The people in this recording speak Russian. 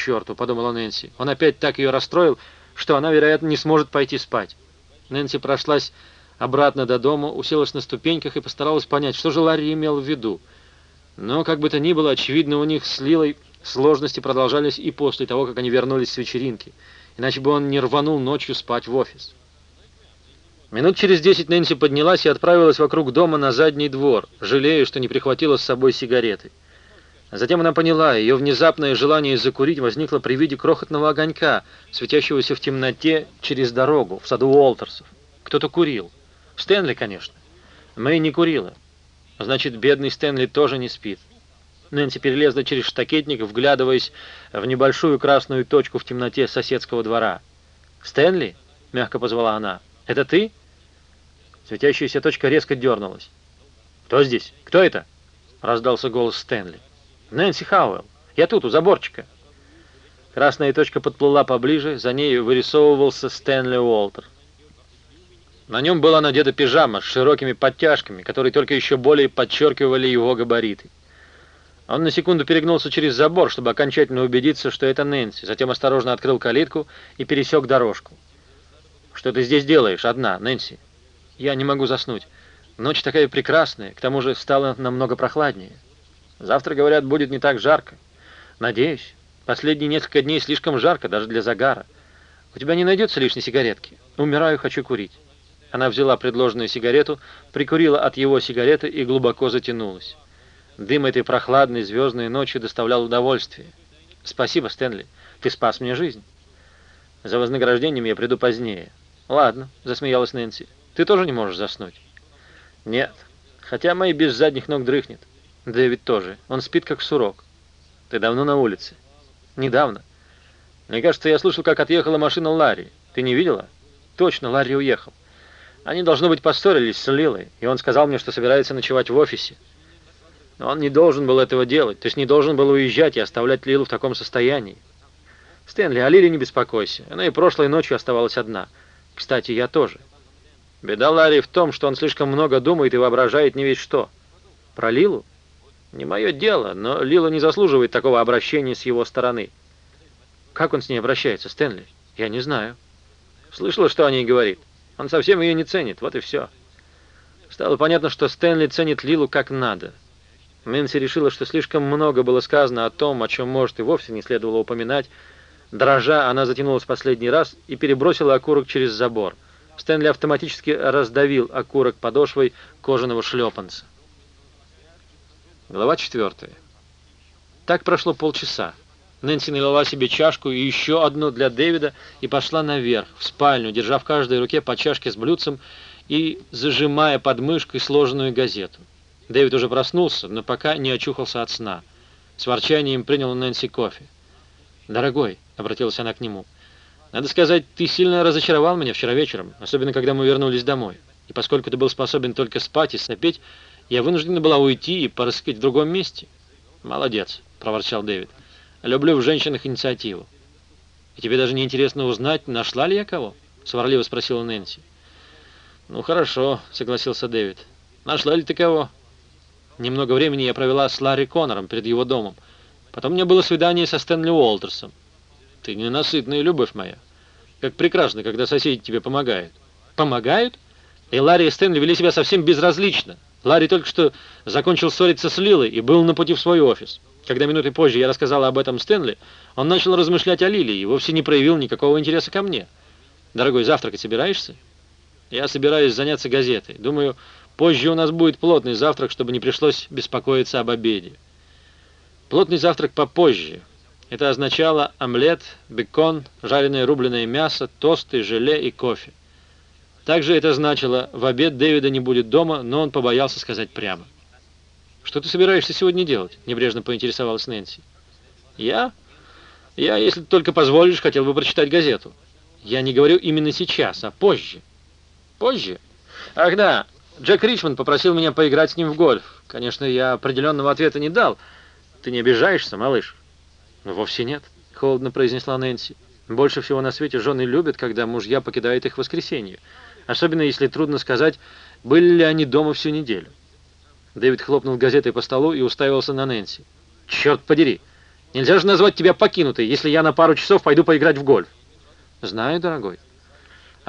черту», — подумала Нэнси. «Он опять так ее расстроил, что она, вероятно, не сможет пойти спать». Нэнси прошлась обратно до дома, уселась на ступеньках и постаралась понять, что же Ларри имел в виду. Но, как бы то ни было, очевидно, у них с Лилой сложности продолжались и после того, как они вернулись с вечеринки. Иначе бы он не рванул ночью спать в офис. Минут через 10 Нэнси поднялась и отправилась вокруг дома на задний двор, жалея, что не прихватила с собой сигареты. Затем она поняла, ее внезапное желание закурить возникло при виде крохотного огонька, светящегося в темноте через дорогу, в саду Уолтерсов. Кто-то курил. Стэнли, конечно. Мэй не курила. Значит, бедный Стэнли тоже не спит. Нэнси перелезла через штакетник, вглядываясь в небольшую красную точку в темноте соседского двора. «Стэнли?» — мягко позвала она. «Это ты?» Светящаяся точка резко дернулась. «Кто здесь? Кто это?» — раздался голос Стэнли. «Нэнси Хауэлл. Я тут, у заборчика». Красная точка подплыла поближе, за ней вырисовывался Стэнли Уолтер. На нем была надета пижама с широкими подтяжками, которые только еще более подчеркивали его габариты. Он на секунду перегнулся через забор, чтобы окончательно убедиться, что это Нэнси, затем осторожно открыл калитку и пересек дорожку. «Что ты здесь делаешь одна, Нэнси?» «Я не могу заснуть. Ночь такая прекрасная, к тому же стало намного прохладнее. Завтра, говорят, будет не так жарко. Надеюсь. Последние несколько дней слишком жарко, даже для загара. У тебя не найдется лишней сигаретки? Умираю, хочу курить». Она взяла предложенную сигарету, прикурила от его сигареты и глубоко затянулась. Дым этой прохладной звездной ночи доставлял удовольствие. «Спасибо, Стэнли. Ты спас мне жизнь. За вознаграждением я приду позднее». «Ладно», — засмеялась Нэнси. «Ты тоже не можешь заснуть?» «Нет. Хотя Мэй без задних ног дрыхнет. Дэвид тоже. Он спит, как сурок». «Ты давно на улице?» «Недавно. Мне кажется, я слышал, как отъехала машина Ларри. Ты не видела?» «Точно, Ларри уехал. Они, должно быть, поссорились с Лилой, и он сказал мне, что собирается ночевать в офисе. Но он не должен был этого делать, то есть не должен был уезжать и оставлять Лилу в таком состоянии. Стэнли, о Лиле не беспокойся. Она и прошлой ночью оставалась одна. Кстати, я тоже. Беда Ларри в том, что он слишком много думает и воображает не весь что. Про Лилу? Не мое дело, но Лила не заслуживает такого обращения с его стороны. Как он с ней обращается, Стэнли? Я не знаю. Слышала, что о ней говорит? Он совсем ее не ценит, вот и все. Стало понятно, что Стэнли ценит Лилу как надо. Нэнси решила, что слишком много было сказано о том, о чем, может, и вовсе не следовало упоминать. Дрожа, она затянулась в последний раз и перебросила окурок через забор. Стэнли автоматически раздавил окурок подошвой кожаного шлепанца. Глава 4. Так прошло полчаса. Нэнси налила себе чашку и еще одну для Дэвида и пошла наверх, в спальню, держа в каждой руке по чашке с блюдцем и зажимая под мышкой сложенную газету. Дэвид уже проснулся, но пока не очухался от сна. С ворчанием принял у Нэнси кофе. «Дорогой», — обратилась она к нему, — «надо сказать, ты сильно разочаровал меня вчера вечером, особенно когда мы вернулись домой. И поскольку ты был способен только спать и сопеть, я вынуждена была уйти и порыскать в другом месте». «Молодец», — проворчал Дэвид. «Люблю в женщинах инициативу». «И тебе даже не интересно узнать, нашла ли я кого?» — сварливо спросила Нэнси. «Ну хорошо», — согласился Дэвид. «Нашла ли ты кого?» «Немного времени я провела с Ларри Коннором перед его домом. Потом у меня было свидание со Стэнли Уолтерсом». «Ты ненасытная, любовь моя. Как прекрасно, когда соседи тебе помогают». «Помогают?» И Ларри и Стэнли вели себя совсем безразлично. Ларри только что закончил ссориться с Лилой и был на пути в свой офис. Когда минуты позже я рассказала об этом Стэнли, он начал размышлять о Лиле и вовсе не проявил никакого интереса ко мне. «Дорогой, завтракать собираешься?» «Я собираюсь заняться газетой. Думаю, позже у нас будет плотный завтрак, чтобы не пришлось беспокоиться об обеде». Плотный завтрак попозже. Это означало омлет, бекон, жареное рубленое мясо, тосты, желе и кофе. Также это значило, в обед Дэвида не будет дома, но он побоялся сказать прямо. «Что ты собираешься сегодня делать?» — небрежно поинтересовалась Нэнси. «Я, если ты только позволишь, хотел бы прочитать газету. Я не говорю именно сейчас, а позже». «Позже? Ах да, Джек Ричмонд попросил меня поиграть с ним в гольф. Конечно, я определенного ответа не дал. Ты не обижаешься, малыш?» «Ну, вовсе нет», — холодно произнесла Нэнси. «Больше всего на свете жены любят, когда мужья покидают их в воскресенье. Особенно, если трудно сказать, были ли они дома всю неделю». Дэвид хлопнул газетой по столу и уставился на Нэнси. «Черт подери! Нельзя же назвать тебя покинутой, если я на пару часов пойду поиграть в гольф». «Знаю, дорогой.